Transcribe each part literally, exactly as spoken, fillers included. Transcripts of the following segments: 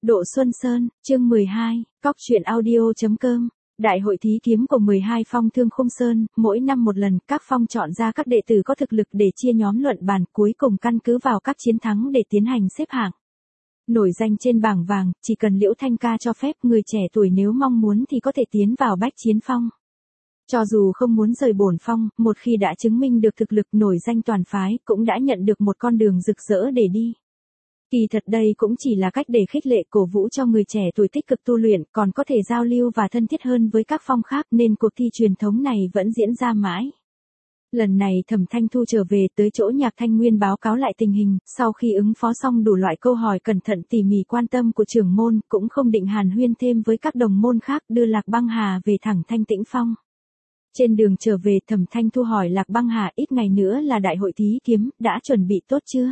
Độ Xuân Sơn, chương mười hai, Cóc truyện audio.com. Đại hội thí kiếm của mười hai phong Thương Khung Sơn, mỗi năm một lần, các phong chọn ra các đệ tử có thực lực để chia nhóm luận bàn, cuối cùng căn cứ vào các chiến thắng để tiến hành xếp hạng. Nổi danh trên bảng vàng, chỉ cần Liễu Thanh Ca cho phép, người trẻ tuổi nếu mong muốn thì có thể tiến vào bách chiến phong. Cho dù không muốn rời bổn phong, một khi đã chứng minh được thực lực nổi danh toàn phái, cũng đã nhận được một con đường rực rỡ để đi. Kỳ thật đây cũng chỉ là cách để khích lệ cổ vũ cho người trẻ tuổi tích cực tu luyện, còn có thể giao lưu và thân thiết hơn với các phong khác, nên cuộc thi truyền thống này vẫn diễn ra mãi. Lần này Thẩm Thanh Thu trở về tới chỗ Nhạc Thanh Nguyên báo cáo lại tình hình, sau khi ứng phó xong đủ loại câu hỏi cẩn thận tỉ mỉ quan tâm của trưởng môn, cũng không định hàn huyên thêm với các đồng môn khác, đưa Lạc Băng Hà về thẳng Thanh Tĩnh Phong. Trên đường trở về, Thẩm Thanh Thu hỏi Lạc Băng Hà, ít ngày nữa là đại hội thí kiếm, đã chuẩn bị tốt chưa?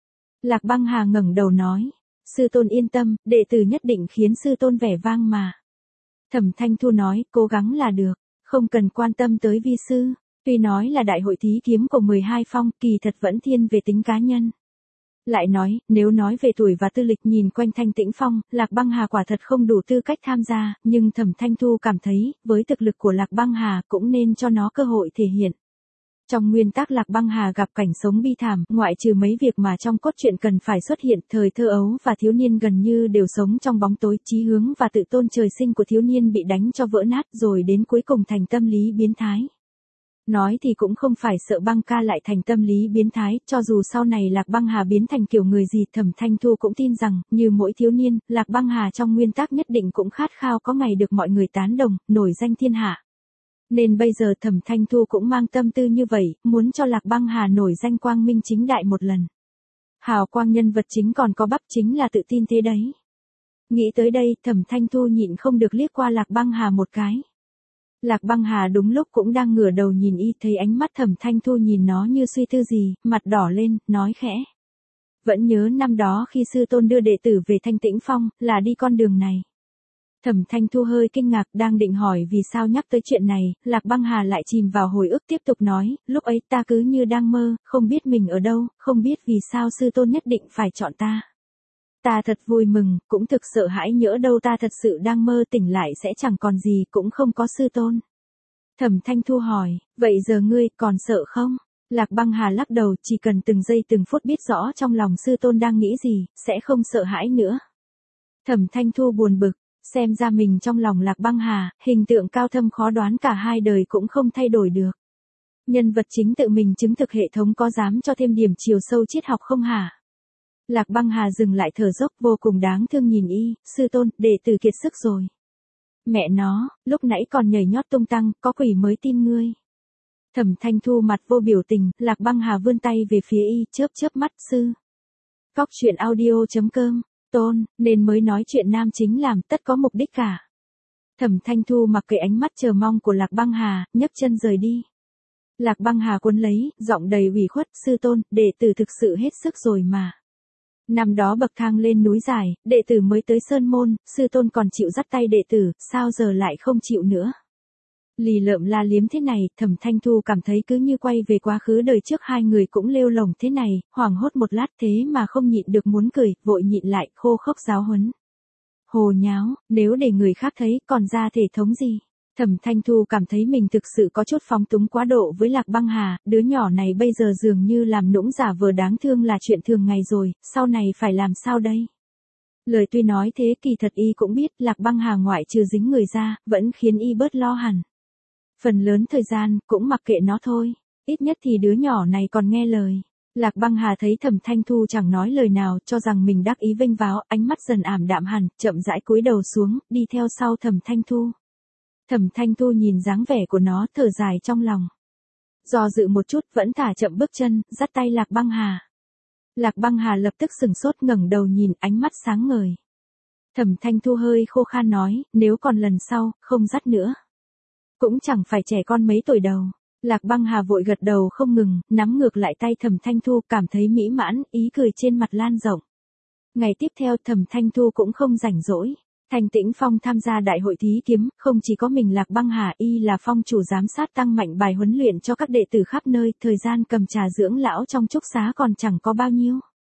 Lạc Băng Hà ngẩng đầu nói, sư tôn yên tâm, đệ tử nhất định khiến sư tôn vẻ vang mà. Thẩm Thanh Thu nói, cố gắng là được, không cần quan tâm tới vi sư. Tuy nói là đại hội thí kiếm của mười hai phong, kỳ thật vẫn thiên về tính cá nhân. Lại nói, nếu nói về tuổi và tư lịch nhìn quanh Thanh Tĩnh Phong, Lạc Băng Hà quả thật không đủ tư cách tham gia, nhưng Thẩm Thanh Thu cảm thấy, với thực lực của Lạc Băng Hà cũng nên cho nó cơ hội thể hiện. Trong nguyên tắc Lạc Băng Hà gặp cảnh sống bi thảm, ngoại trừ mấy việc mà trong cốt truyện cần phải xuất hiện, thời thơ ấu và thiếu niên gần như đều sống trong bóng tối, chí hướng và tự tôn trời sinh của thiếu niên bị đánh cho vỡ nát, rồi đến cuối cùng thành tâm lý biến thái. Nói thì cũng không phải sợ Băng Ca lại thành tâm lý biến thái, cho dù sau này Lạc Băng Hà biến thành kiểu người gì, Thẩm Thanh Thu cũng tin rằng, như mỗi thiếu niên, Lạc Băng Hà trong nguyên tắc nhất định cũng khát khao có ngày được mọi người tán đồng, nổi danh thiên hạ. Nên bây giờ Thẩm Thanh Thu cũng mang tâm tư như vậy, muốn cho Lạc Băng Hà nổi danh quang minh chính đại một lần. Hào quang nhân vật chính còn có bắp, chính là tự tin thế đấy. Nghĩ tới đây, Thẩm Thanh Thu nhịn không được liếc qua Lạc Băng Hà một cái. Lạc Băng Hà đúng lúc cũng đang ngửa đầu nhìn y, thấy ánh mắt Thẩm Thanh Thu nhìn nó như suy tư gì, mặt đỏ lên, nói khẽ. Vẫn nhớ năm đó khi sư tôn đưa đệ tử về Thanh Tĩnh Phong, là đi con đường này. Thẩm Thanh Thu hơi kinh ngạc, đang định hỏi vì sao nhắc tới chuyện này, Lạc Băng Hà lại chìm vào hồi ức tiếp tục nói, lúc ấy ta cứ như đang mơ, không biết mình ở đâu, không biết vì sao sư tôn nhất định phải chọn ta. Ta thật vui mừng, cũng thực sợ hãi nhỡ đâu ta thật sự đang mơ, tỉnh lại sẽ chẳng còn gì, cũng không có sư tôn. Thẩm Thanh Thu hỏi, vậy giờ ngươi còn sợ không? Lạc Băng Hà lắc đầu, chỉ cần từng giây từng phút biết rõ trong lòng sư tôn đang nghĩ gì, sẽ không sợ hãi nữa. Thẩm Thanh Thu buồn bực, xem ra mình trong lòng Lạc Băng Hà, hình tượng cao thâm khó đoán cả hai đời cũng không thay đổi được. Nhân vật chính tự mình chứng thực hệ thống có dám cho thêm điểm chiều sâu triết học không hả? Lạc Băng Hà dừng lại thở dốc, vô cùng đáng thương nhìn y, sư tôn, đệ tử kiệt sức rồi. Mẹ nó, lúc nãy còn nhảy nhót tung tăng, có quỷ mới tin ngươi. Thẩm Thanh Thu mặt vô biểu tình, Lạc Băng Hà vươn tay về phía y, chớp chớp mắt, sư. Cóc truyện audio.com, tôn, nên mới nói chuyện nam chính làm, tất có mục đích cả. Thẩm Thanh Thu mặc kệ ánh mắt chờ mong của Lạc Băng Hà, nhấc chân rời đi. Lạc Băng Hà cuốn lấy, giọng đầy ủy khuất, sư tôn, đệ tử thực sự hết sức rồi mà. Năm đó bậc thang lên núi dài, đệ tử mới tới sơn môn, sư tôn còn chịu dắt tay đệ tử, sao giờ lại không chịu nữa? Lì lợm la liếm thế này, Thẩm Thanh Thu cảm thấy cứ như quay về quá khứ đời trước hai người cũng lêu lồng thế này, hoảng hốt một lát thế mà không nhịn được muốn cười, vội nhịn lại, khô khốc giáo huấn. Hồ nháo, nếu để người khác thấy, còn ra thể thống gì? Thẩm Thanh Thu cảm thấy mình thực sự có chút phóng túng quá độ với Lạc Băng Hà, đứa nhỏ này bây giờ dường như làm nũng giả vờ đáng thương là chuyện thường ngày rồi, sau này phải làm sao đây? Lời tuy nói thế, kỳ thật y cũng biết, Lạc Băng Hà ngoại trừ dính người ra, vẫn khiến y bớt lo hẳn. Phần lớn thời gian, cũng mặc kệ nó thôi, ít nhất thì đứa nhỏ này còn nghe lời. Lạc Băng Hà thấy Thẩm Thanh Thu chẳng nói lời nào, cho rằng mình đắc ý vênh váo, ánh mắt dần ảm đạm hẳn, chậm rãi cúi đầu xuống, đi theo sau Thẩm Thanh Thu. Thẩm Thanh Thu nhìn dáng vẻ của nó, thở dài trong lòng. Do dự một chút, vẫn thả chậm bước chân, dắt tay Lạc Băng Hà. Lạc Băng Hà lập tức sừng sốt, ngẩng đầu nhìn, ánh mắt sáng ngời. Thẩm Thanh Thu hơi khô khan nói, nếu còn lần sau, không dắt nữa. Cũng chẳng phải trẻ con mấy tuổi đầu. Lạc Băng Hà vội gật đầu không ngừng, nắm ngược lại tay Thẩm Thanh Thu, cảm thấy mỹ mãn, ý cười trên mặt lan rộng. Ngày tiếp theo Thẩm Thanh Thu cũng không rảnh rỗi. Thanh Tĩnh Phong tham gia đại hội thí kiếm, không chỉ có mình Lạc Băng Hà, y là phong chủ giám sát tăng mạnh bài huấn luyện cho các đệ tử khắp nơi, thời gian cầm trà dưỡng lão trong trúc xá còn chẳng có bao nhiêu.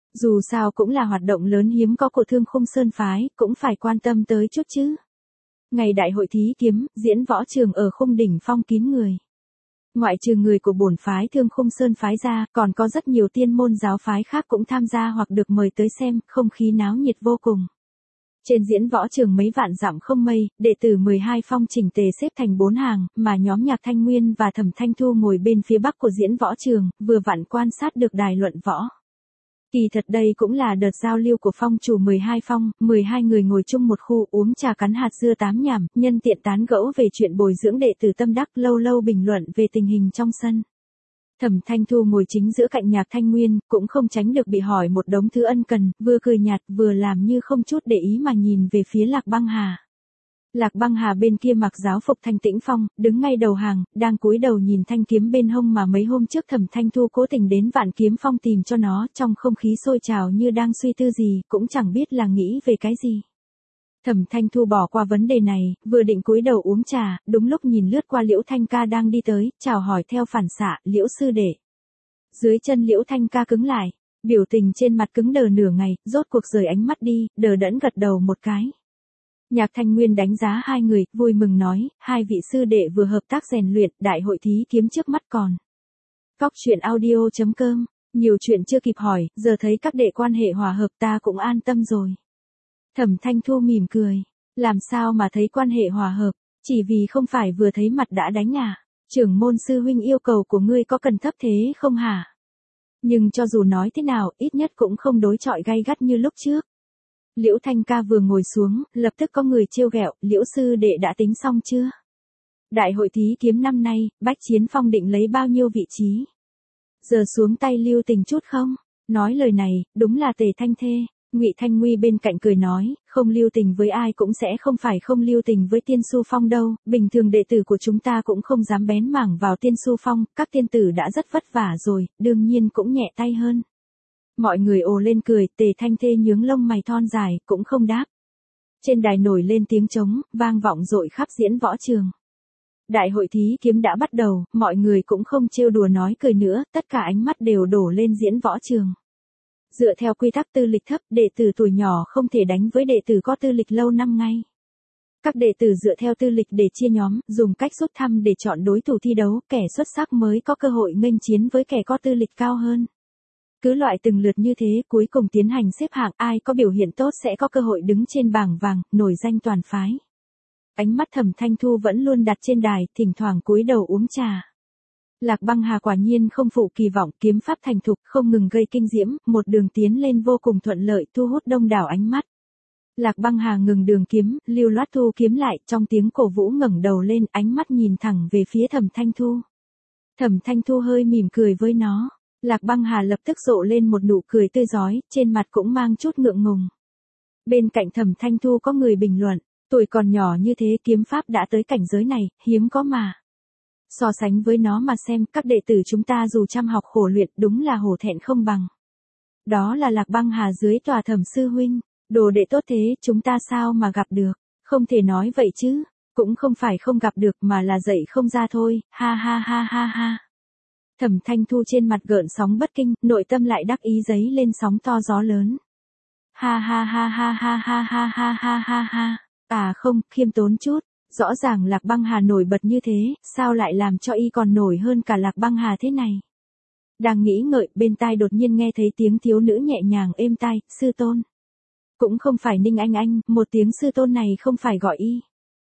Dù sao cũng là hoạt động lớn hiếm có của Thương Khung Sơn phái, cũng phải quan tâm tới chút chứ. Ngày đại hội thí kiếm, diễn võ trường ở Khung Đỉnh Phong kín người. Ngoại trừ người của bổn phái Thương Khung Sơn phái ra, còn có rất nhiều tiên môn giáo phái khác cũng tham gia hoặc được mời tới xem, không khí náo nhiệt vô cùng. Trên diễn võ trường mấy vạn dặm không mây, đệ tử mười hai phong chỉnh tề xếp thành bốn hàng, mà nhóm Nhạc Thanh Nguyên và Thẩm Thanh Thu ngồi bên phía bắc của diễn võ trường, vừa vặn quan sát được đài luận võ. Kỳ thật đây cũng là đợt giao lưu của phong chủ mười hai phong, mười hai người ngồi chung một khu uống trà cắn hạt dưa tám nhảm, nhân tiện tán gẫu về chuyện bồi dưỡng đệ tử tâm đắc, lâu lâu bình luận về tình hình trong sân. Thẩm Thanh Thu ngồi chính giữa cạnh Nhạc Thanh Nguyên, cũng không tránh được bị hỏi một đống thứ ân cần, vừa cười nhạt vừa làm như không chút để ý mà nhìn về phía Lạc Băng Hà. Lạc Băng Hà bên kia mặc giáo phục Thanh Tĩnh Phong, đứng ngay đầu hàng, đang cúi đầu nhìn thanh kiếm bên hông mà mấy hôm trước Thẩm Thanh Thu cố tình đến Vạn Kiếm Phong tìm cho nó, trong không khí sôi trào như đang suy tư gì, cũng chẳng biết là nghĩ về cái gì. Thẩm Thanh Thu bỏ qua vấn đề này, vừa định cúi đầu uống trà, đúng lúc nhìn lướt qua Liễu Thanh Ca đang đi tới, chào hỏi theo phản xạ, Liễu sư đệ. Dưới chân Liễu Thanh Ca cứng lại, biểu tình trên mặt cứng đờ nửa ngày, rốt cuộc rời ánh mắt đi, đờ đẫn gật đầu một cái. Nhạc Thanh Nguyên đánh giá hai người, vui mừng nói, hai vị sư đệ vừa hợp tác rèn luyện, đại hội thí kiếm trước mắt còn. Cóc truyện audio chấm com, nhiều chuyện chưa kịp hỏi, giờ thấy các đệ quan hệ hòa hợp ta cũng an tâm rồi. Thẩm Thanh Thu mỉm cười, làm sao mà thấy quan hệ hòa hợp, chỉ vì không phải vừa thấy mặt đã đánh à, trưởng môn sư huynh yêu cầu của ngươi có cần thấp thế không hả? Nhưng cho dù nói thế nào, ít nhất cũng không đối chọi gay gắt như lúc trước. Liễu Thanh Ca vừa ngồi xuống, lập tức có người trêu ghẹo, Liễu sư đệ đã tính xong chưa? Đại hội thí kiếm năm nay, Bách Chiến Phong định lấy bao nhiêu vị trí? Giờ xuống tay lưu tình chút không? Nói lời này, đúng là Tề Thanh Thê. Ngụy Thanh Nguy bên cạnh cười nói, không lưu tình với ai cũng sẽ không phải không lưu tình với Tiên Su Phong đâu, bình thường đệ tử của chúng ta cũng không dám bén mảng vào Tiên Su Phong, các tiên tử đã rất vất vả rồi, đương nhiên cũng nhẹ tay hơn. Mọi người ồ lên cười, Tề Thanh Thê nhướng lông mày thon dài, cũng không đáp. Trên đài nổi lên tiếng trống, vang vọng dội khắp diễn võ trường. Đại hội thí kiếm đã bắt đầu, mọi người cũng không trêu đùa nói cười nữa, tất cả ánh mắt đều đổ lên diễn võ trường. Dựa theo quy tắc tư lịch thấp, đệ tử tuổi nhỏ không thể đánh với đệ tử có tư lịch lâu năm ngay. Các đệ tử dựa theo tư lịch để chia nhóm, dùng cách rút thăm để chọn đối thủ thi đấu, kẻ xuất sắc mới có cơ hội nghênh chiến với kẻ có tư lịch cao hơn. Cứ loại từng lượt như thế, cuối cùng tiến hành xếp hạng, ai có biểu hiện tốt sẽ có cơ hội đứng trên bảng vàng, nổi danh toàn phái. Ánh mắt Thẩm Thanh Thu vẫn luôn đặt trên đài, thỉnh thoảng cúi đầu uống trà. Lạc Băng Hà quả nhiên không phụ kỳ vọng, kiếm pháp thành thục, không ngừng gây kinh diễm, một đường tiến lên vô cùng thuận lợi, thu hút đông đảo ánh mắt. Lạc Băng Hà ngừng đường kiếm, lưu loát thu kiếm lại, trong tiếng cổ vũ ngẩng đầu lên, ánh mắt nhìn thẳng về phía Thẩm Thanh Thu. Thẩm Thanh Thu hơi mỉm cười với nó. Lạc Băng Hà lập tức rộ lên một nụ cười tươi rói, trên mặt cũng mang chút ngượng ngùng. Bên cạnh Thẩm Thanh Thu có người bình luận, tuổi còn nhỏ như thế kiếm pháp đã tới cảnh giới này, hiếm có mà. So sánh với nó mà xem, các đệ tử chúng ta dù chăm học khổ luyện đúng là hổ thẹn không bằng. Đó là Lạc Băng Hà dưới tòa Thẩm sư huynh, đồ đệ tốt thế, chúng ta sao mà gặp được, không thể nói vậy chứ, cũng không phải không gặp được mà là dạy không ra thôi, ha ha ha ha ha. Thẩm Thanh Thu trên mặt gợn sóng bất kinh, nội tâm lại đắc ý giấy lên sóng to gió lớn. Ha ha ha ha ha ha ha ha ha ha ha. À không, khiêm tốn chút, rõ ràng Lạc Băng Hà nổi bật như thế, sao lại làm cho y còn nổi hơn cả Lạc Băng Hà thế này. Đang nghĩ ngợi, bên tai đột nhiên nghe thấy tiếng thiếu nữ nhẹ nhàng êm tai, sư tôn. Cũng không phải Ninh Anh Anh, một tiếng sư tôn này không phải gọi y.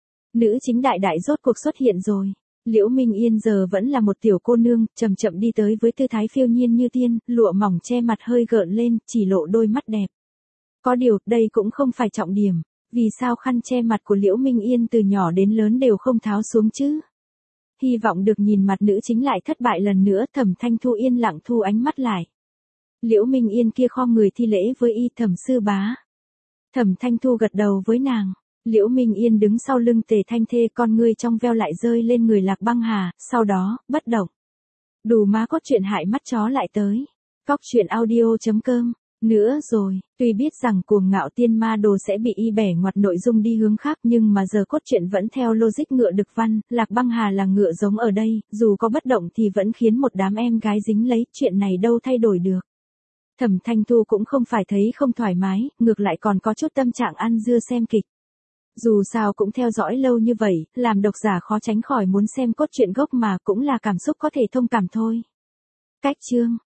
Nữ chính đại đại rốt cuộc xuất hiện rồi. Liễu Minh Yên giờ vẫn là một tiểu cô nương, chậm chậm đi tới với tư thái phiêu nhiên như tiên, lụa mỏng che mặt hơi gợn lên, chỉ lộ đôi mắt đẹp. Có điều, đây cũng không phải trọng điểm, vì sao khăn che mặt của Liễu Minh Yên từ nhỏ đến lớn đều không tháo xuống chứ? Hy vọng được nhìn mặt nữ chính lại thất bại lần nữa, Thẩm Thanh Thu yên lặng thu ánh mắt lại. Liễu Minh Yên kia khom người thi lễ với y, Thẩm sư bá. Thẩm Thanh Thu gật đầu với nàng. Liễu Minh Yên đứng sau lưng Tề Thanh Thê, con ngươi trong veo lại rơi lên người Lạc Băng Hà, sau đó, bất động. Đủ má cốt truyện hại mắt chó lại tới. Cóc truyện audio chấm com. Nữa rồi, tuy biết rằng cuồng ngạo tiên ma đồ sẽ bị y bẻ ngoặt nội dung đi hướng khác nhưng mà giờ cốt truyện vẫn theo logic ngựa đực văn, Lạc Băng Hà là ngựa giống ở đây, dù có bất động thì vẫn khiến một đám em gái dính lấy, chuyện này đâu thay đổi được. Thẩm Thanh Thu cũng không phải thấy không thoải mái, ngược lại còn có chút tâm trạng ăn dưa xem kịch. Dù sao cũng theo dõi lâu như vậy, làm độc giả khó tránh khỏi muốn xem cốt truyện gốc mà cũng là cảm xúc có thể thông cảm thôi. Cách chương